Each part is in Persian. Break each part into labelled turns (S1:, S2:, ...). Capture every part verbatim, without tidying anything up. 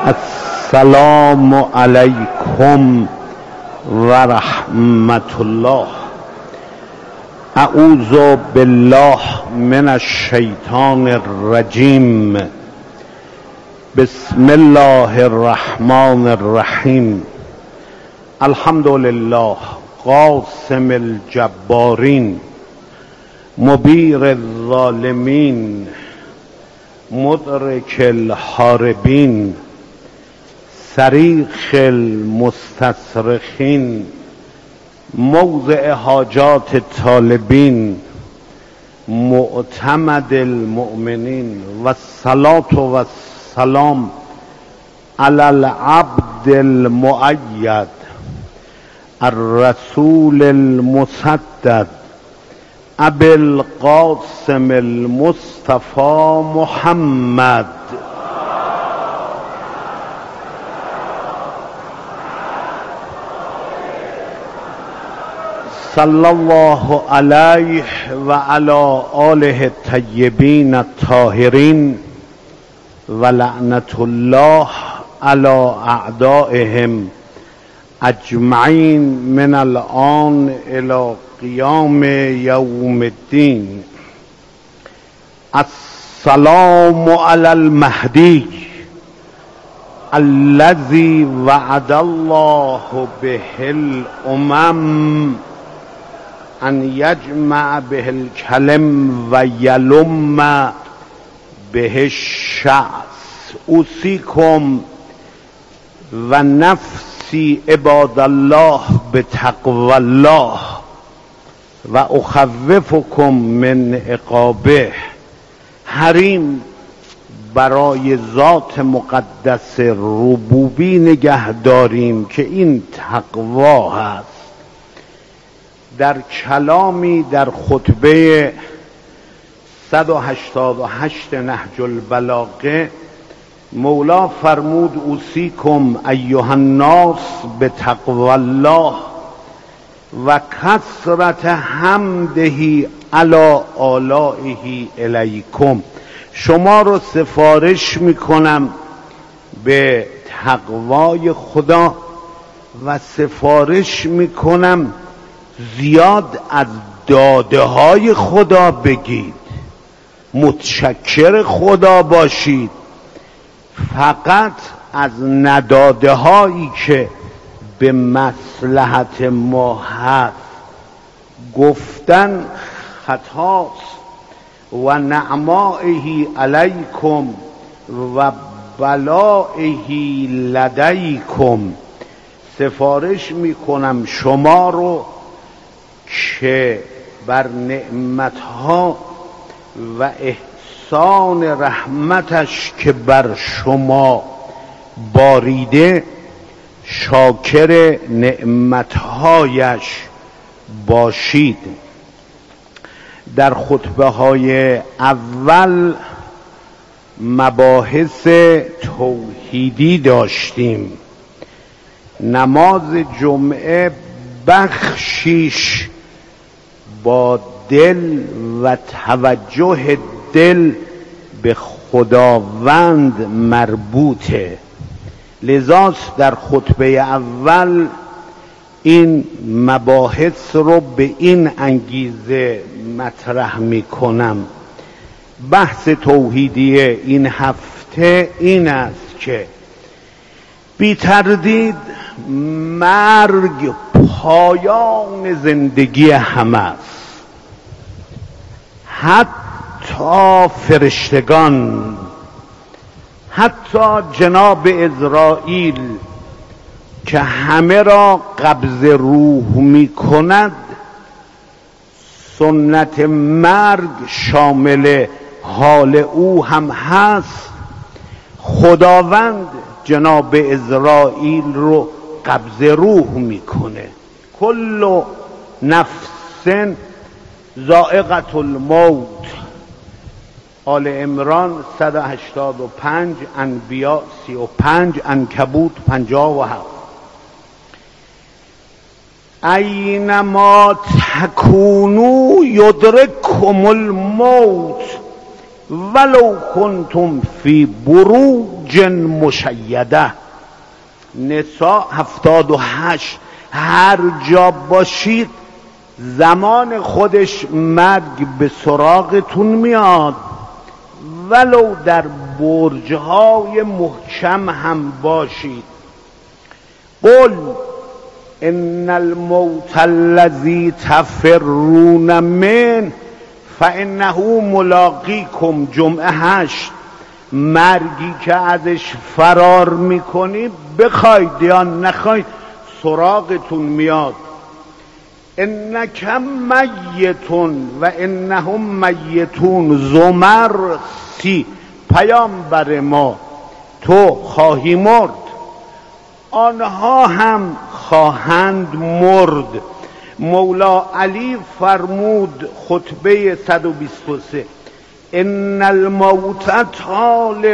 S1: السلام علیکم و رحمت الله. اعوذ بالله من الشیطان الرجیم. بسم الله الرحمن الرحیم. الحمد لله قاسم الجبارین، مبیر الظالمین، مدرک الحاربین، صریخ المستصرخین، موضع حاجات الطالبین، معتمد المؤمنین. و الصلاة و السلام علی العبد المؤید الرسول المسدد ابی القاسم المصطفى محمد صلی الله علیه و علی آله الطیبین الطاهرین و لعنت الله علی اعدائهم اجمعین من الآن الی قیام یوم الدین. السلام علی المهدی الذی وعد الله به الامم ان یجمع به الکلم و یلم به الشعث. اوصیکم و نفسی عباد الله به تقوی الله و اخوفکم من عقابه. حریم برای ذات مقدس ربوبی نگه داریم که این تقوا هست. در کلامی در خطبه صد و هشتاد و هشت نهج البلاغه مولا فرمود اوصیکم ایها الناس به تقوی الله و کثرت حمده علی آلائه الیکم. شما رو سفارش میکنم به تقوای خدا و سفارش میکنم زیاد از داده های خدا بگید، متشکر خدا باشید. فقط از نداده هایی که به مصلحت ما هست گفتن خطاست. و نعمائه علیکم و بلائه لدیکم. سفارش میکنم شما رو که بر نعمتها و احسان رحمتش که بر شما باریده شاکر نعمتهایش باشید. در خطبه های اول مباحث توحیدی داشتیم. نماز جمعه بخشیش با دل و توجه دل به خداوند مربوطه. لذا در خطبه اول این مباحث رو به این انگیزه مطرح می کنم. بحث توحیدی این هفته این است که بی تردید مرگ پایان زندگی همه است. حتی فرشتگان، حتی جناب عزرائیل که همه را قبض روح می کند، سنت مرگ شامل حال او هم هست. خداوند جناب عزرائیل رو قبض روح میکنه. کل نفس ذائقة الموت. آل عمران صد و هشتاد و پنج، انبیاء سی و پنج، عنکبوت پنجاه و هفت. اینما تکونوا یدرککم الموت ولو کنتم فی بروج بروج مشیده. نساء هفتاد و هشت. هر جا باشید زمان خودش مرگ به سراغتون میاد، ولو در برج‌های محکم هم باشید. قل ان الموت الذی تفرون من فانه ملاقیکم. جمعه هشت. مرگی که ازش فرار میکنید بخواید یا نخواید سراغتون میاد. انک میتون و انهم میتون. زمر سی. پیامبر ما تو خواهی مرد، آنها هم خواهند مرد. مولا علی فرمود خطبه صد و بیست و سه ان الموت طالب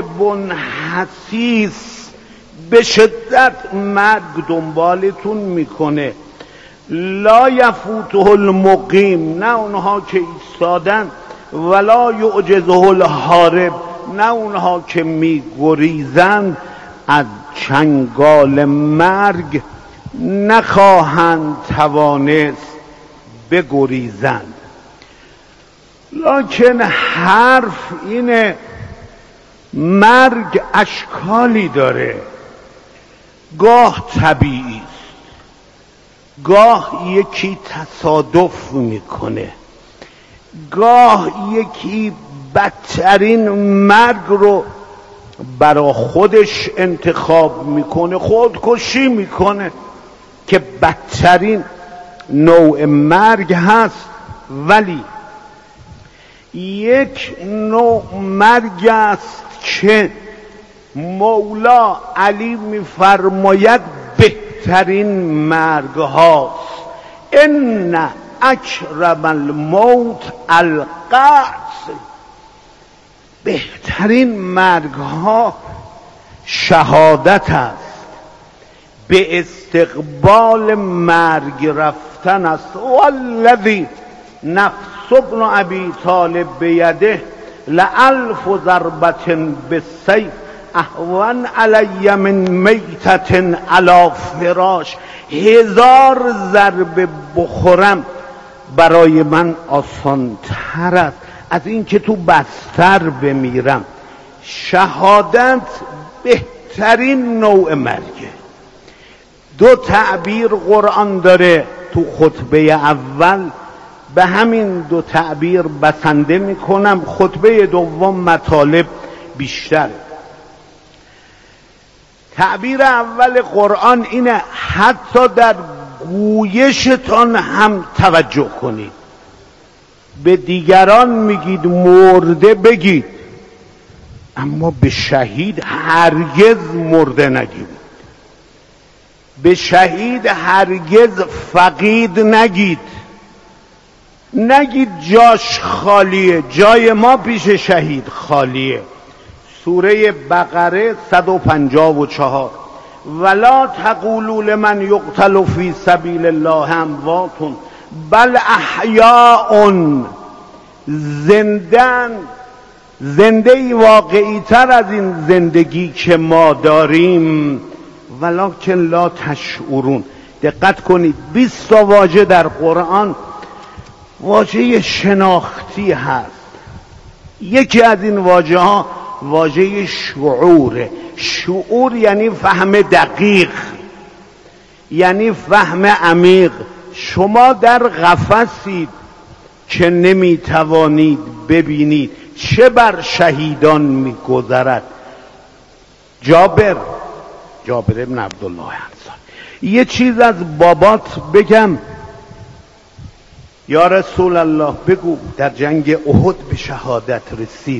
S1: حثیث. به شدت مرگ دنبالتون میکنه. لا یفوته المقیم. نه اونها که ایستادن، ولا یعجزه الهارب. نه اونها که میگریزند از چنگال مرگ نخواهند توانست بگریزند. لکن حرف اینه مرگ اشکالی داره. گاه طبیعی است، گاه یکی تصادف میکنه، گاه یکی بدترین مرگ رو برا خودش انتخاب میکنه، خودکشی میکنه که بدترین نوع مرگ هست. ولی یک نوع مرگ است که مولا علی میفرماید بهترین مرگ هاست. ان اکرم الموت القتل. بهترین مرگ ها شهادت است، به استقبال مرگ رفتن است. والذی نفس ابن ابی طالب بیده لالف ضربة بالسیف اهون علی من میتة علی فراش. هزار ضربه بخورم برای من آسان تر است از این که تو بستر بمیرم. شهادت بهترین نوع مرگه. دو تعبیر قرآن داره. تو خطبه اول به همین دو تعبیر بسنده میکنم، خطبه دوم مطالب بیشتر. تعبیر اول قرآن اینه حتی در گویشتان هم توجه کنید. به دیگران میگید مرده بگید، اما به شهید هرگز مرده نگید. به شهید هرگز فقید نگید. نگید جاش خالیه، جای ما پیش شهید خالیه. سوره بقره صد و پنجاه و چهار. ولا تقولوا لمن یقتل فی سبیل الله اموات بل احیاء. زندن زنده واقعی تر از این زندگی که ما داریم، ولکن لا تشعرون. دقت کنید بیست تا واژه در قرآن واژه شناختی هست. یکی از این واژه ها واژه شعوره. شعور یعنی فهم دقیق، یعنی فهم عمیق. شما در قفسید که نمی توانید ببینید چه بر شهیدان می گذرد. جابر جابر ابن عبدالله انصاری یه چیز از بابات بگم. یا رسول الله بگو در جنگ احد به شهادت رسید.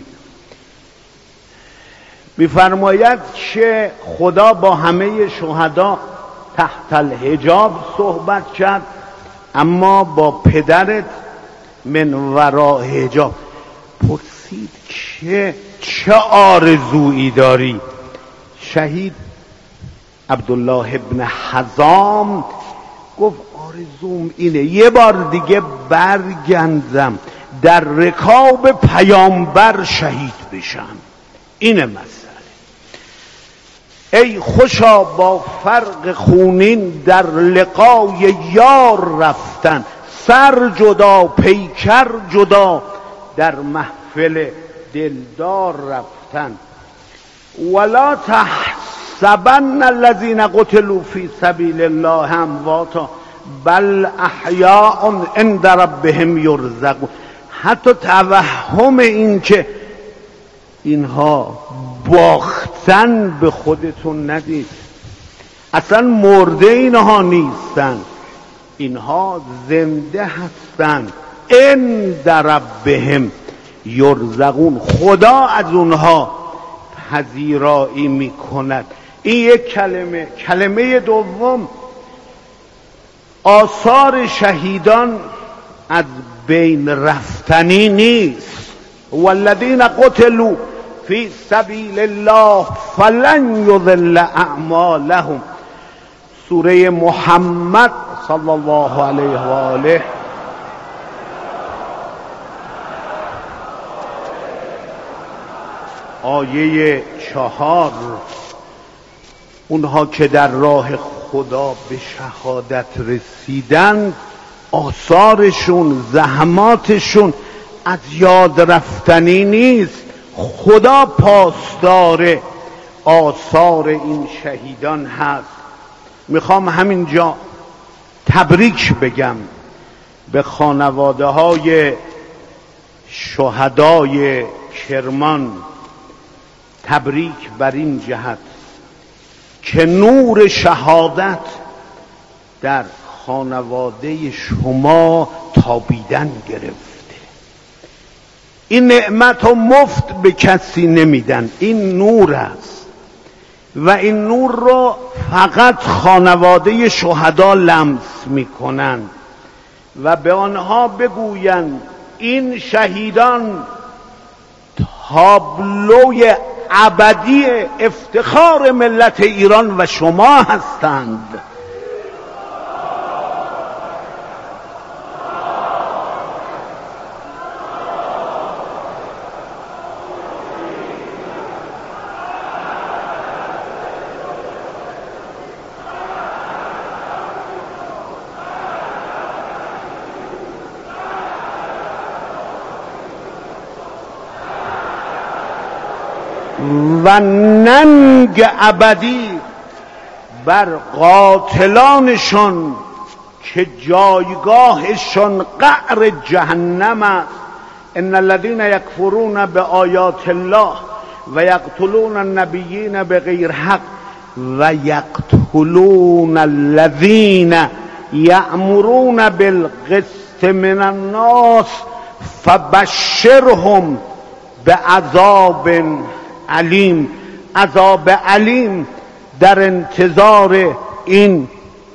S1: میفرماید که خدا با همه شهدا تحت الحجاب صحبت کرد، اما با پدرت من وراء حجاب. پرسید که چه آرزویی داری؟ شهید عبدالله ابن حزام گفت آرزوم اینه یه بار دیگه برگردم در رکاب پیامبر شهید بشم. اینه مسئله. ای خوشا با فرق خونین در لقای یار رفتن، سر جدا پیکر جدا در محفل دلدار رفتن. ولا تحسبن الذین قتلوا فی سبیل الله امواتا بل احیاء عند ربهم یرزقون. حتی توهم این که اینها باختن به خودتون ندید، اصلا مرده اینها نیستن، اینها زنده هستن. عند ربهم یرزقون، خدا از اونها پذیرایی میکند. این یک کلمه. کلمه دوم، آثار شهیدان از بین رفتنی نیست. والذین قتلوا فی سبیل الله فلن یضل اعمالهم. سوره محمد صلی الله علیه و آله آیه چهار، اونها که در راه خدا به شهادت رسیدن آثارشون، زحماتشون از یاد رفتنی نیست. خدا پاسدار آثار این شهیدان هست. میخوام همینجا تبریک بگم به خانواده های شهدای کرمان، تبریک بر این جهت که نور شهادت در خانواده شما تابیدن گرفته. این نعمت رو مفت به کسی نمیدن، این نور است و این نور رو فقط خانواده شهدا لمس میکنن و به آنها بگویند این شهیدان تابلوی ابدی افتخار ملت ایران و شما هستند. و ننگ ابدی بر قاتلانشون که جایگاهشون قعر جهنم است. ان الذين یکفرون بآیات الله و یقتلون النبیین بغیر حق و یقتلون الذین یأمرون بالقسط من الناس فبشرهم بعذاب علیم. عذاب علیم در انتظار این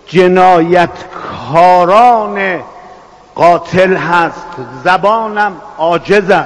S1: جنایتکاران قاتل هست. زبانم عاجز است،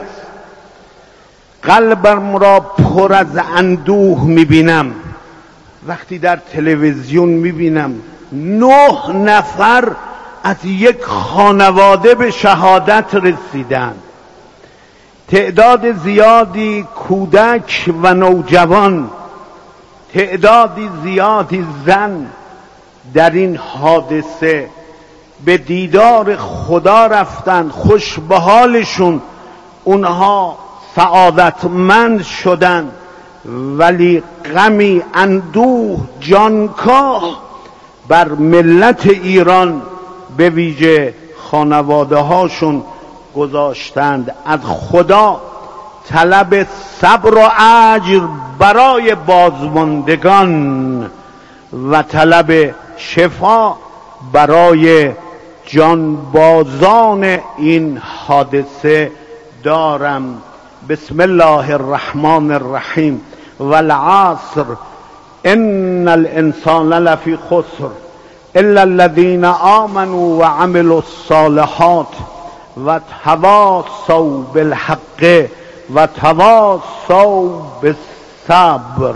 S1: قلبم را پر از اندوه میبینم وقتی در تلویزیون میبینم نه نفر از یک خانواده به شهادت رسیدن، تعداد زیادی کودک و نوجوان، تعدادی زیادی زن در این حادثه به دیدار خدا رفتن. خوش به حالشون، اونها سعادتمند شدن، ولی غمی، اندوه، جانکاه بر ملت ایران به ویژه خانواده هاشون گذاشتند. از خدا طلب صبر و اجر برای بازماندگان و طلب شفا برای جانبازان این حادثه دارم. بسم الله الرحمن الرحیم. والعصر ان الانسان لفی خسر الا الذين آمنوا وعملوا الصالحات و تواصوا بالحق و تواصوا بالصبر.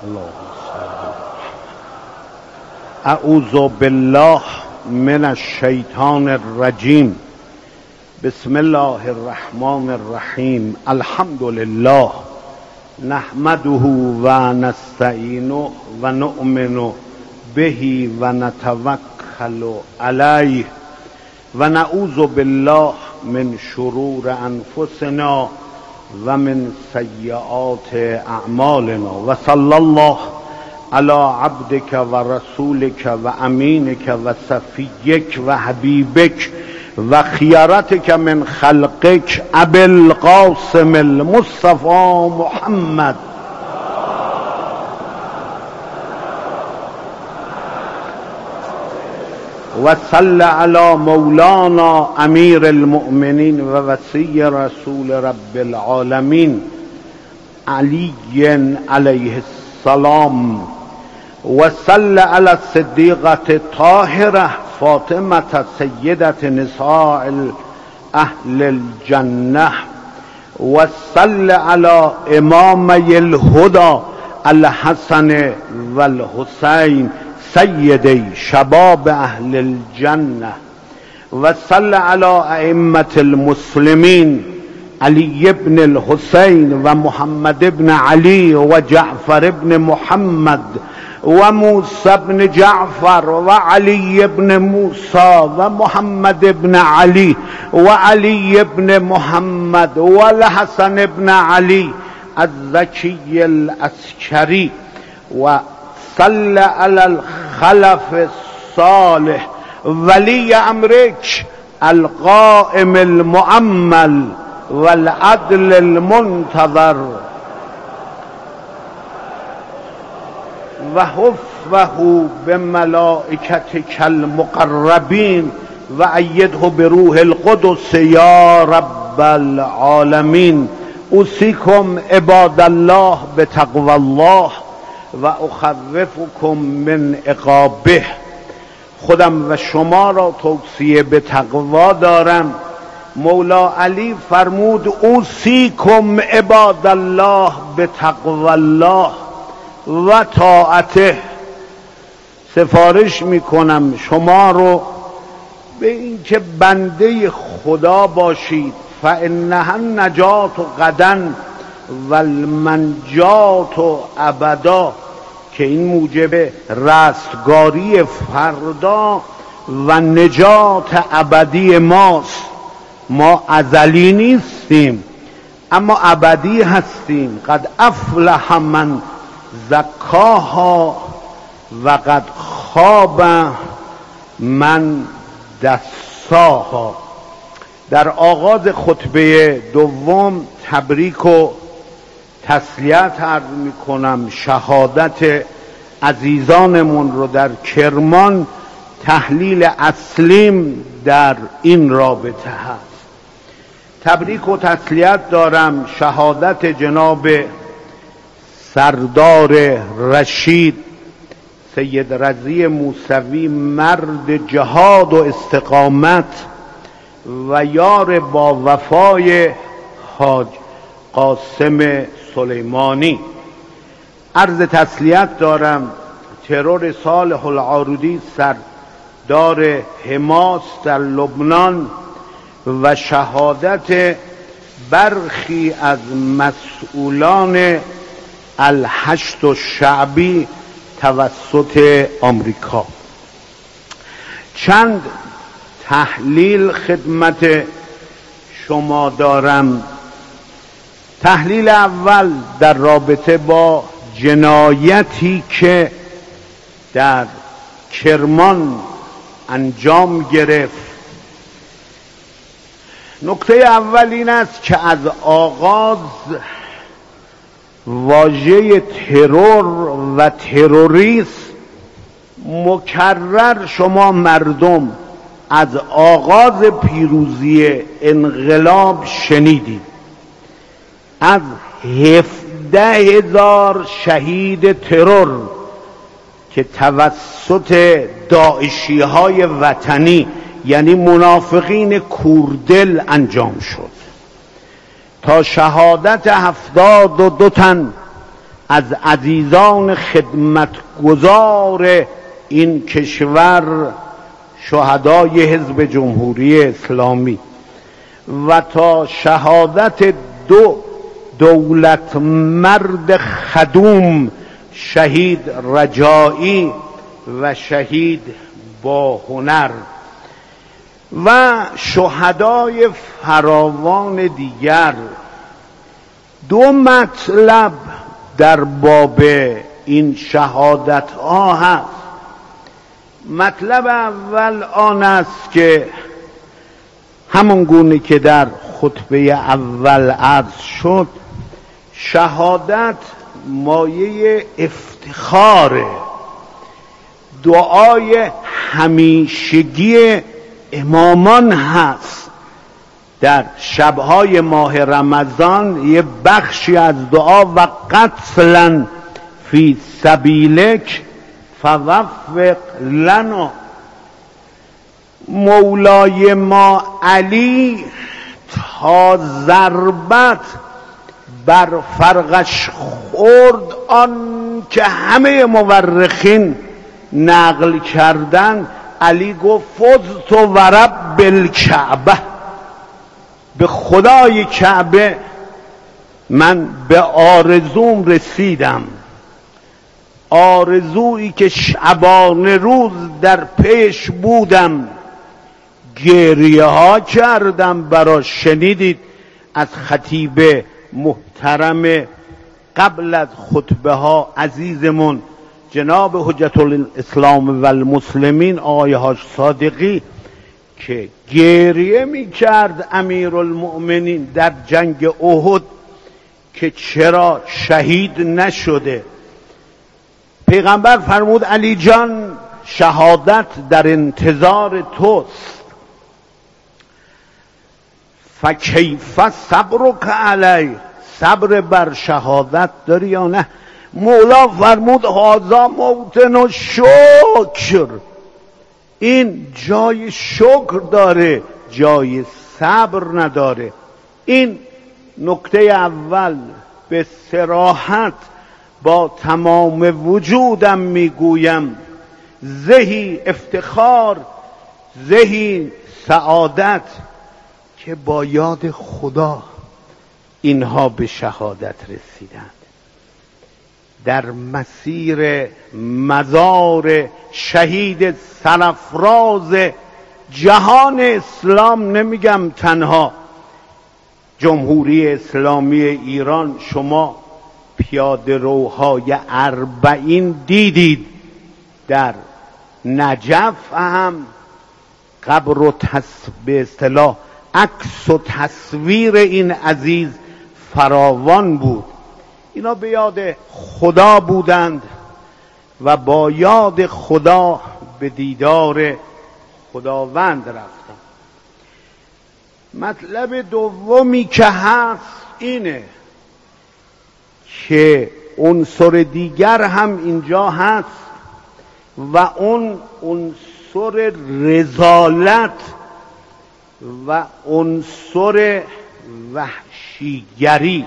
S1: اعوذ بالله من الشیطان الرجیم. بسم الله الرحمن الرحیم. الحمد لله نحمده و نستعینه و نؤمن به و نتوکل علیه و نعوذ بالله من شرور انفسنا و من سیئات اعمالنا و صلی الله علی عبدک و رسولک و امینک و صفیک و حبیبک و خیارتک من خلقک ابی القاسم المصطفى محمد و صلی علی مولانا امیر المؤمنین و وصی رسول رب العالمین علی علیه السلام و صلی علی الصدیقة طاهره فاطمه سیدة نساء اهل الجنه و صلی علی امامی الهدى الحسن و الحسین سیدی شباب اهل الجنه و صلی علی ائمة المسلمین علی ابن الحسین و محمد ابن علی و جعفر ابن محمد و موسی ابن جعفر و علی ابن موسی و محمد ابن علی و علی ابن محمد و الحسن ابن علی الزکی العسکری و صلی علی الخلف الصالح ولی امرک القائم المؤمل والعدل المنتظر و حفه بملائکتک المقربین و ایده بروح القدس یا رب العالمین. اوصیکم عباد الله بتقوی الله و اخوفکم من عقابه. خودم و شما را توصیه به تقوا دارم. مولا علی فرمود اوصیکم عباد الله بتقوی الله و طاعته. سفارش میکنم شما رو به اینکه بنده خدا باشید. فانها النجات غدا و المنجات ابدا، که این موجب رستگاری فردا و نجات ابدی ماست. ما ازلی نیستیم اما ابدی هستیم. قد افلح من زکاها و قد خاب من دساها. در آغاز خطبه دوم تبریک و تسلیت عرض می کنم. شهادت عزیزانمون رو در کرمان تحلیل اصلیم در این رابطه هست. تبریک و تسلیت دارم شهادت جناب سردار رشید سید رضی موسوی، مرد جهاد و استقامت و یار با وفای حاج قاسم سلیمانی. عرض تسلیت دارم ترور صالح العارودی سردار حماس در لبنان و شهادت برخی از مسئولان الحشد الشعبی توسط آمریکا. چند تحلیل خدمت شما دارم. تحلیل اول در رابطه با جنایتی که در کرمان انجام گرفت. نکته اول این است که از آغاز واژه ترور و تروریست مکرر شما مردم از آغاز پیروزی انقلاب شنیدید. از هفده هزار شهید ترور که توسط داعشی های وطنی یعنی منافقین کوردل انجام شد تا شهادت هفتاد و دو تن از عزیزان خدمتگزار این کشور، شهدای حزب جمهوری اسلامی، و تا شهادت دو دولت مرد خدوم، شهید رجایی و شهید با هنر و شهدای فراوان دیگر، دو مطلب در باب این شهادت ها هست. مطلب اول آن است که همون گونه که در خطبه اول عرض شد، شهادت مایه افتخاره، دعای همیشگی امامان هست. در شبهای ماه رمضان یه بخشی از دعا و قتلا فی سبیلک فوفق لنا، مولای ما علی تا ضربت بر فرقش خورد، آن که همه مورخین نقل کردن، علی گفت فزت و رب الکعبه، به خدای کعبه من به آرزوم رسیدم، آرزویی که شبانه روز در پیش بودم، گریه ها کردم براش. شنیدید از خطیب محترم قبل از خطبه ها عزیزمون جناب حجت الاسلام و المسلمین آقای حاج صادقی که گریه می کرد امیرالمؤمنین در جنگ احد که چرا شهید نشده. پیغمبر فرمود علی جان شهادت در انتظار توست، فکیف صبرک علی، صبر بر شهادت داری یا نه؟ مولا فرمود هذا موطن و شکر، این جای شکر داره، جای صبر نداره. این نکته اول. به صراحت با تمام وجودم میگویم زهی افتخار، زهی سعادت که با یاد خدا اینها به شهادت رسیدند. در مسیر مزار شهید سرافراز جهان اسلام، نمیگم تنها جمهوری اسلامی ایران، شما پیاده روهای اربعین دیدید، در نجف هم قبر و به اصطلاح عکس و تصویر این عزیز فراوان بود. اینا به یاد خدا بودند و با یاد خدا به دیدار خداوند رفتند. مطلب دومی که هست اینه که عنصر دیگر هم اینجا هست و اون عنصر رذالت و عنصر وحشیگری.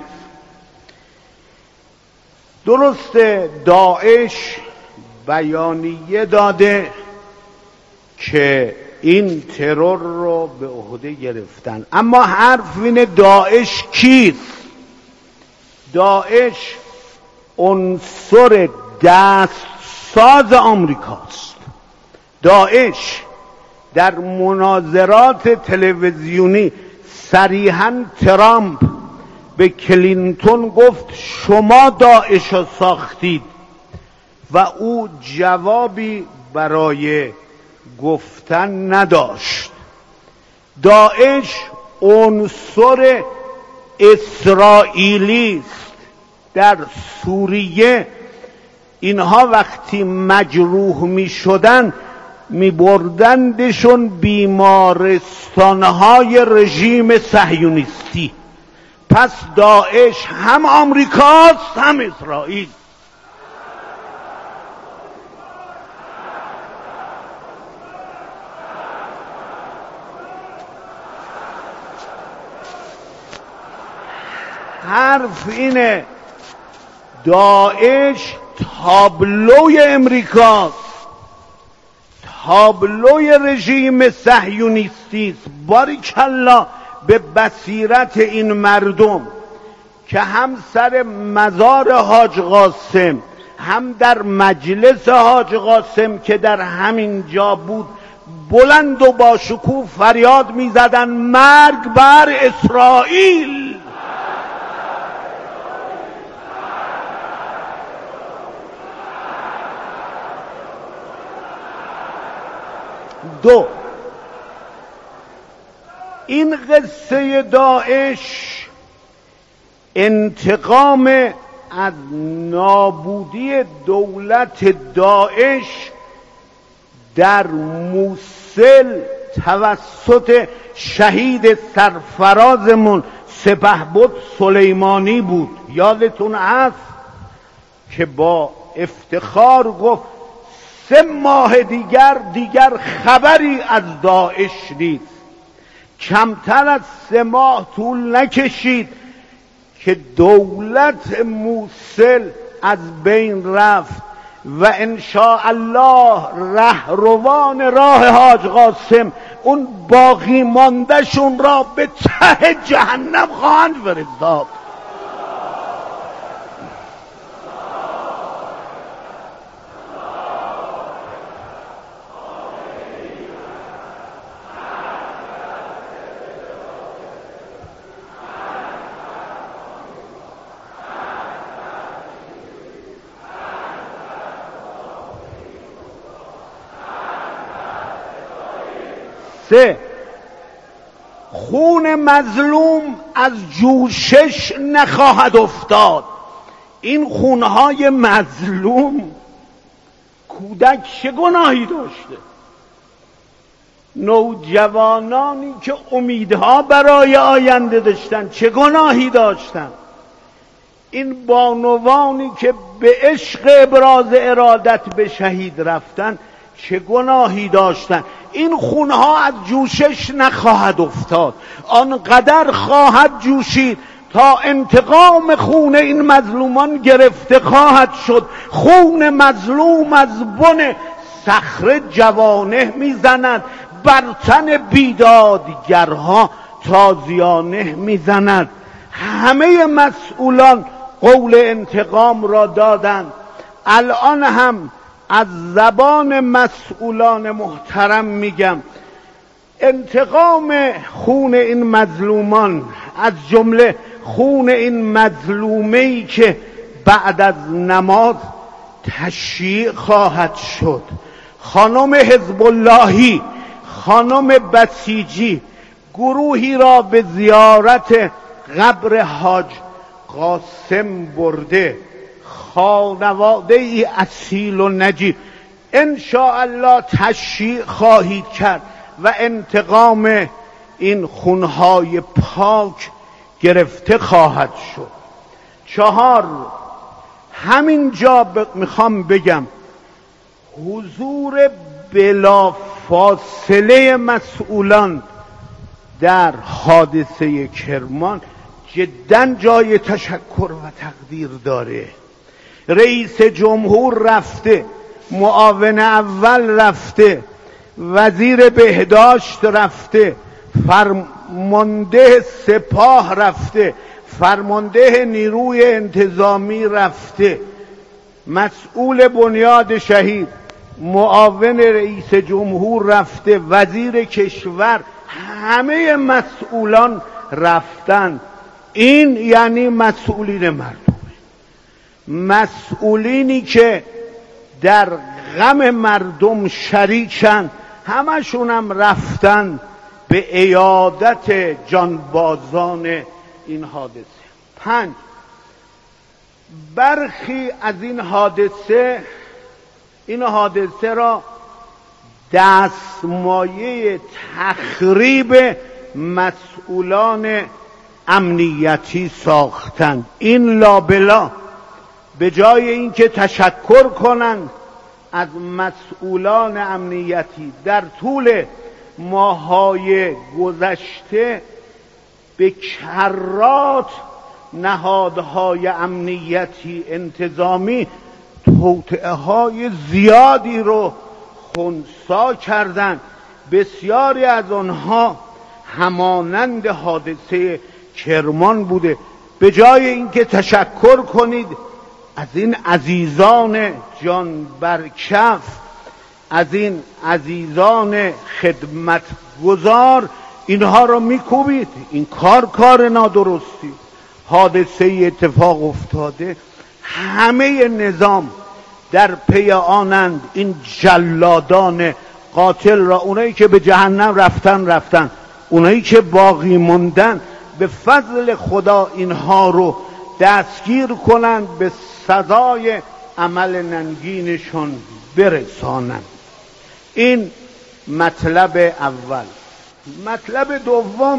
S1: درسته داعش بیانیه داده که این ترور رو به عهده گرفتن، اما حرف اینه داعش کیست؟ داعش عنصر دستساز آمریکاست. داعش در مناظرات تلویزیونی صریحاً ترامپ به کلینتون گفت شما داعش را ساختید و او جوابی برای گفتن نداشت. داعش عنصر اسرائیلی است. در سوریه اینها وقتی مجروح می شدن می بردندشون بیمارستانهای رژیم صهیونیستی. پس داعش هم آمریکاست هم اسرائیل. حرف اینه داعش تابلوی امریکاست، تابلوی رژیم صهیونیستی است. باریکالله به بصیرت این مردم که هم سر مزار حاج قاسم هم در مجلس حاج قاسم که در همین جا بود بلند و با شکوه فریاد می‌زدند مرگ بر اسرائیل. دو، این قصه داعش انتقام از نابودی دولت داعش در موصل توسط شهید سرفرازمون سپهبد سلیمانی بود. یادتون هست که با افتخار گفت سه ماه دیگر دیگر خبری از داعش نیست. کمتر از سه ماه طول نکشید که دولت موصل از بین رفت و انشاءالله رهروان راه حاج قاسم اون باقی ماندهشون را به ته جهنم خواهند فرستاد. سه، خون مظلوم از جوشش نخواهد افتاد. این خونهای مظلوم، کودک چه گناهی داشته؟ نوجوانانی که امیدها برای آینده داشتن چه گناهی داشتن؟ این بانوانی که به عشق ابراز ارادت به شهید رفتن چه گناهی داشتن؟ این خونها از جوشش نخواهد افتاد، آنقدر خواهد جوشید تا انتقام خون این مظلومان گرفته خواهد شد. خون مظلوم از بن صخره جوانه میزند، بر تن بیدادگرها تازیانه میزند. همه مسئولان قول انتقام را دادند. الان هم از زبان مسئولان محترم میگم انتقام خون این مظلومان، از جمله خون این مظلومه‌ای که بعد از نماز تشییع خواهد شد، خانم حزب اللهی، خانم بسیجی گروهی را به زیارت قبر حاج قاسم برده، خانواده ای اصیل و نجیب، انشاءالله تشییع خواهید کرد و انتقام این خونهای پاک گرفته خواهد شد. چهار، همینجا ب... میخوام بگم حضور بلافاصله مسئولان در حادثه کرمان جدا جای تشکر و تقدیر داره. رئیس جمهور رفته، معاون اول رفته، وزیر بهداشت رفته، فرمانده سپاه رفته، فرمانده نیروی انتظامی رفته، مسئول بنیاد شهید، معاون رئیس جمهور رفته، وزیر کشور، همه مسئولان رفتن. این یعنی مسئولین مردم، مسئولینی که در غم مردم شریکن، همشون هم رفتن به عیادت جانبازان این حادثه. پنج، برخی از این حادثه این حادثه را دستمایه تخریب مسئولان امنیتی ساختند. این لابلا به جای اینکه تشکر کنند از مسئولان امنیتی در طول ماه‌های گذشته، به کرات نهادهای امنیتی انتظامی توطئه های زیادی رو خنثی کردند. بسیاری از آنها همانند حادثه کرمان بوده. به جای اینکه تشکر کنید از این عزیزان جان برکف، از این عزیزان خدمتگزار، اینها رو میکوبید. این کار کار نادرستی. حادثه اتفاق افتاده، همه نظام در پی آنند. این جلادان قاتل را، اونایی که به جهنم رفتن رفتن، اونایی که باقی موندن به فضل خدا اینها رو دستگیر کنند، به سزای عمل ننگینشون برسانند. این مطلب اول. مطلب دوم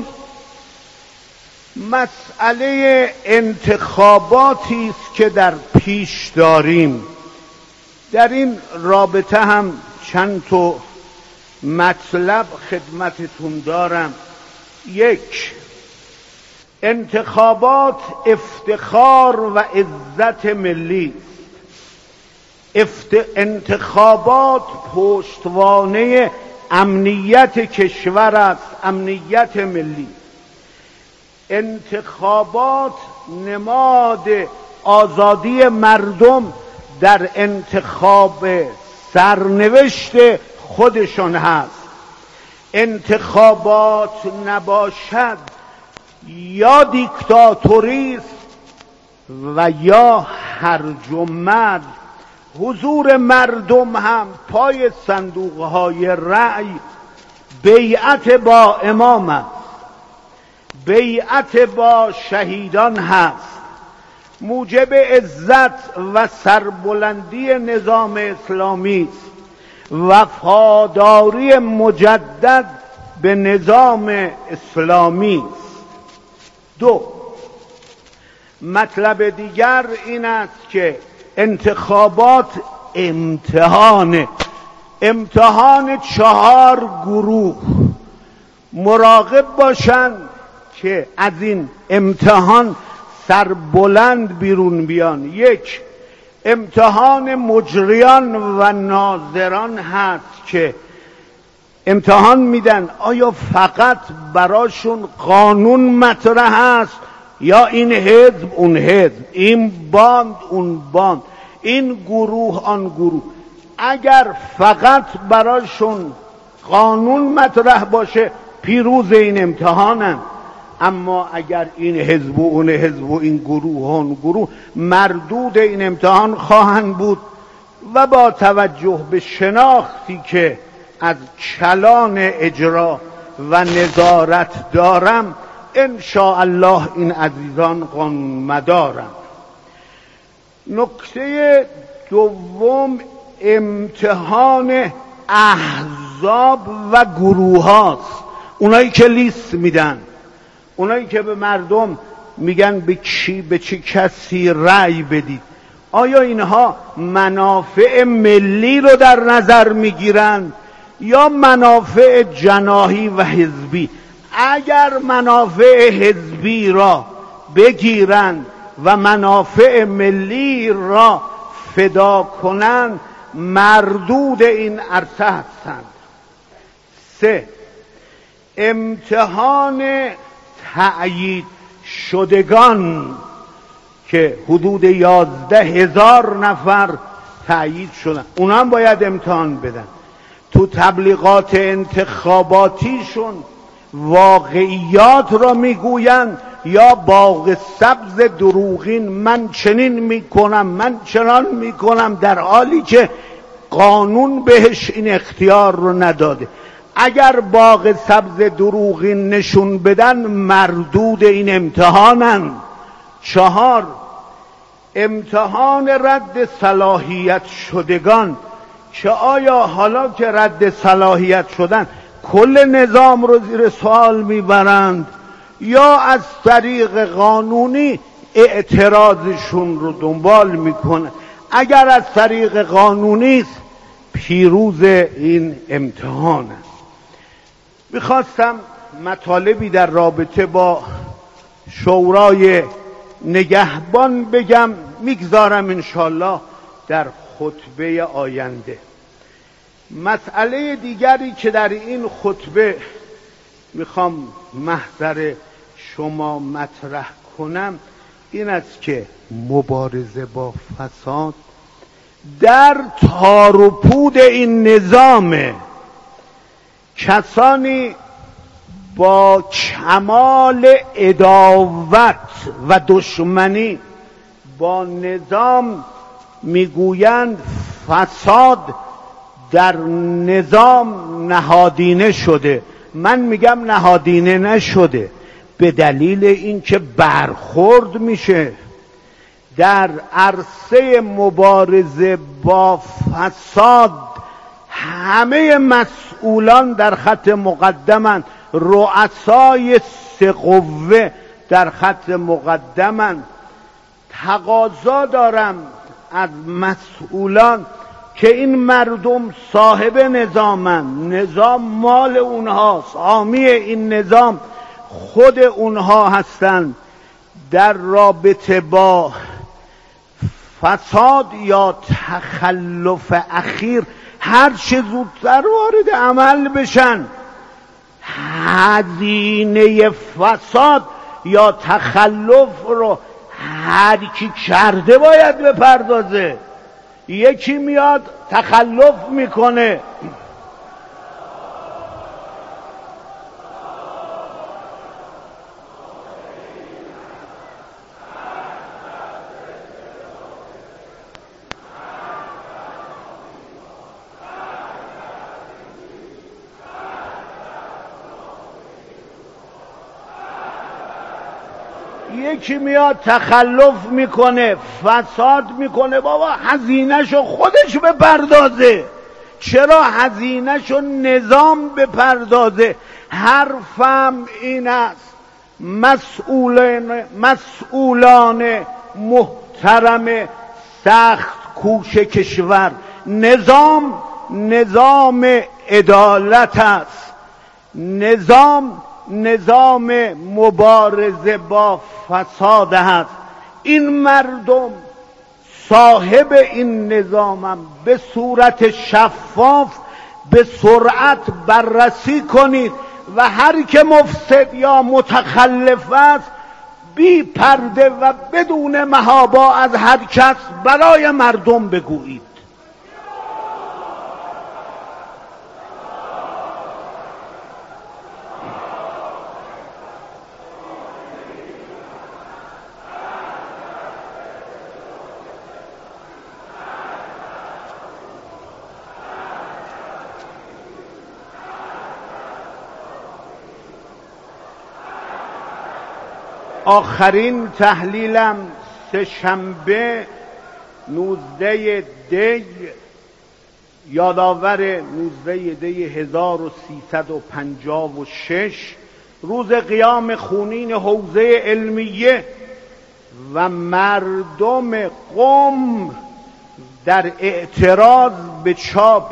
S1: مسئله انتخاباتی است که در پیش داریم. در این رابطه هم چند تا مطلب خدمتتون دارم. یک، انتخابات افتخار و عزت ملی است. انتخابات پشتوانه امنیت کشور است، امنیت ملی. انتخابات نماد آزادی مردم در انتخاب سرنوشت خودشان هست. انتخابات نباشد یا دیکتاتوری است و یا هرج و مرج. حضور مردم هم پای صندوقهای رأی بیعت با امام است، بیعت با شهیدان هست، موجب عزت و سربلندی نظام اسلامی است، وفاداری مجدد به نظام اسلامی است. دو، مطلب دیگر این است که انتخابات امتحانه، امتحان چهار گروه. مراقب باشند که از این امتحان سربلند بیرون بیان. یک، امتحان مجریان و ناظران هست که امتحان میدن آیا فقط براشون قانون مطرح است یا این حزب اون حزب، این باند اون باند، این گروه آن گروه. اگر فقط براشون قانون مطرح باشه پیروز این امتحانن، اما اگر این حزب و اون حزب و این گروه و اون گروه، مردود این امتحان خواهند بود. و با توجه به شناختی که از کلان اجرا و نظارت دارم، ان شاء الله این عزیزان قانون مدارند. نکته دوم امتحان احزاب و گروه هاست. اونایی که لیست میدن، اونایی که به مردم میگن به کی به چه کسی رأی بدید، آیا اینها منافع ملی رو در نظر میگیرن یا منافع جناحی و حزبی؟ اگر منافع حزبی را بگیرند و منافع ملی را فدا کنند، مردود این عرصه هستند. سه، امتحان تأیید شدگان که حدود یازده هزار نفر تأیید شدن، اونا هم باید امتحان بدن. تو تبلیغات انتخاباتیشون واقعیات را میگویند یا باغ سبز دروغین، من چنین میکنم من چنان میکنم، در حالی که قانون بهش این اختیار رو نداده. اگر باغ سبز دروغین نشون بدن، مردود این امتحانن. چهار، امتحان رد صلاحیت شدگان که آیا حالا که رد صلاحیت شدن کل نظام رو زیر سوال میبرند یا از طریق قانونی اعتراضشون رو دنبال میکنن. اگر از طریق قانونی است، پیروز این امتحان است. میخواستم مطالبی در رابطه با شورای نگهبان بگم، میگذارم انشالله در خطبه آینده. مسئله دیگری که در این خطبه میخوام محضر شما مطرح کنم این است که مبارزه با فساد در تار و پود این نظام، کسانی با کمال عداوت و دشمنی با نظام میگویند فساد در نظام نهادینه شده. من میگم نهادینه نشده، به دلیل اینکه برخورد میشه در عرصه مبارزه با فساد. همه مسئولان در خط مقدمند، رؤسای سه قوه در خط مقدمند. تقاضا دارم از مسئولان که این مردم صاحب نظامند، نظام مال اونهاست، حامی این نظام خود اونها هستند. در رابطه با فساد یا تخلف اخیر هر چه زودتر وارد عمل بشن. هزینه فساد یا تخلف رو هر کی کرده باید بپردازه. یکی میاد تخلف میکنه، یکی میاد تخلف میکنه، فساد میکنه. بابا هزینه‌شو خودش بپردازه، چرا هزینه‌شو نظام بپردازه؟ حرفم این است مسئولان مسئولان محترم سخت کوش کشور، نظام نظام عدالت است، نظام نظام مبارزه با فساد هست. این مردم صاحب این نظامم. به صورت شفاف به سرعت بررسی کنید و هر که مفسد یا متخلف است بی پرده و بدون محابا از هر کس برای مردم بگویید. آخرین تحلیلم سه شنبه نوزده دی یادآور نوزده دی هزار و سیصد و پنجاه و شش روز قیام خونین حوزه علمیه و مردم قم در اعتراض به چاپ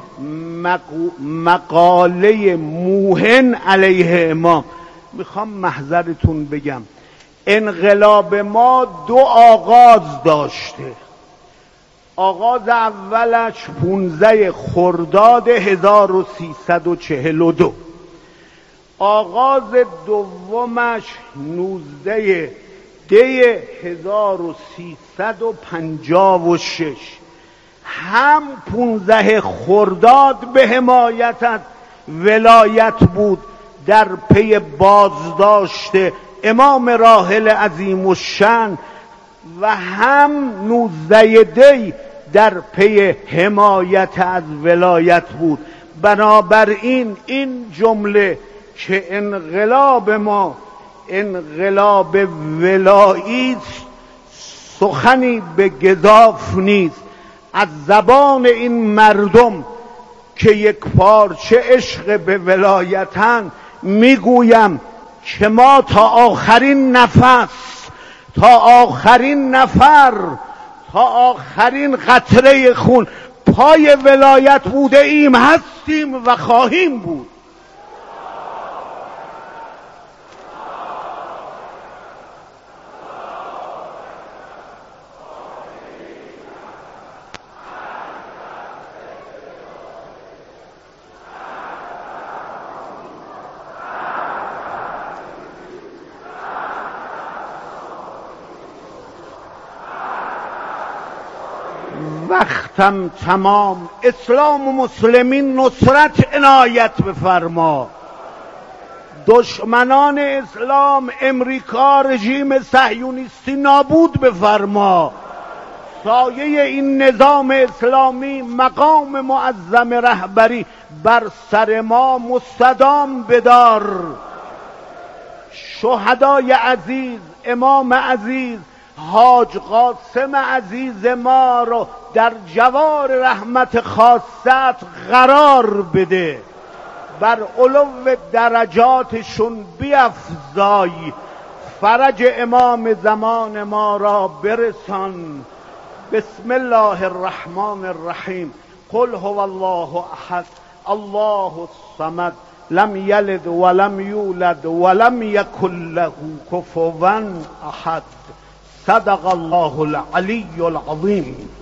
S1: مقاله موهن علیه امام. میخوام محضرتون بگم انقلاب ما دو آغاز داشته. آغاز اولش پونزده خرداد هزار و سیصد و چهل و دو، آغاز دومش نوزده دی هزار و سیصد و پنجاه و شش. هم پونزده خرداد به حمایت از ولایت بود در پی بازداشت امام راحل عظیم الشأن و هم نوزده دی در پی حمایت از ولایت بود. بنابراین این جمله که انقلاب ما انقلاب ولایی سخنی به گزاف نیست. از زبان این مردم که یک پارچه عشق به ولایتن میگویم که ما تا آخرین نفس، تا آخرین نفر، تا آخرین قطره خون پای ولایت بوده ایم، هستیم و خواهیم بود. وقتم تمام، اسلام و مسلمین نصرت عنایت بفرما. دشمنان اسلام امریکا رژیم صهیونیستی نابود بفرما. سایه این نظام اسلامی مقام معظم رهبری بر سر ما مستدام بدار. شهدای عزیز، امام عزیز، حاج قاسم عزیز ما رو در جوار رحمت خاصت قرار بده. بر علو درجاتشون بیفزای. فرج امام زمان ما را برسان. بسم الله الرحمن الرحیم. قل هو الله احد الله الصمد لم یلد ولم یولد ولم یکن له کفوا احد. صدق الله العلی العظیم.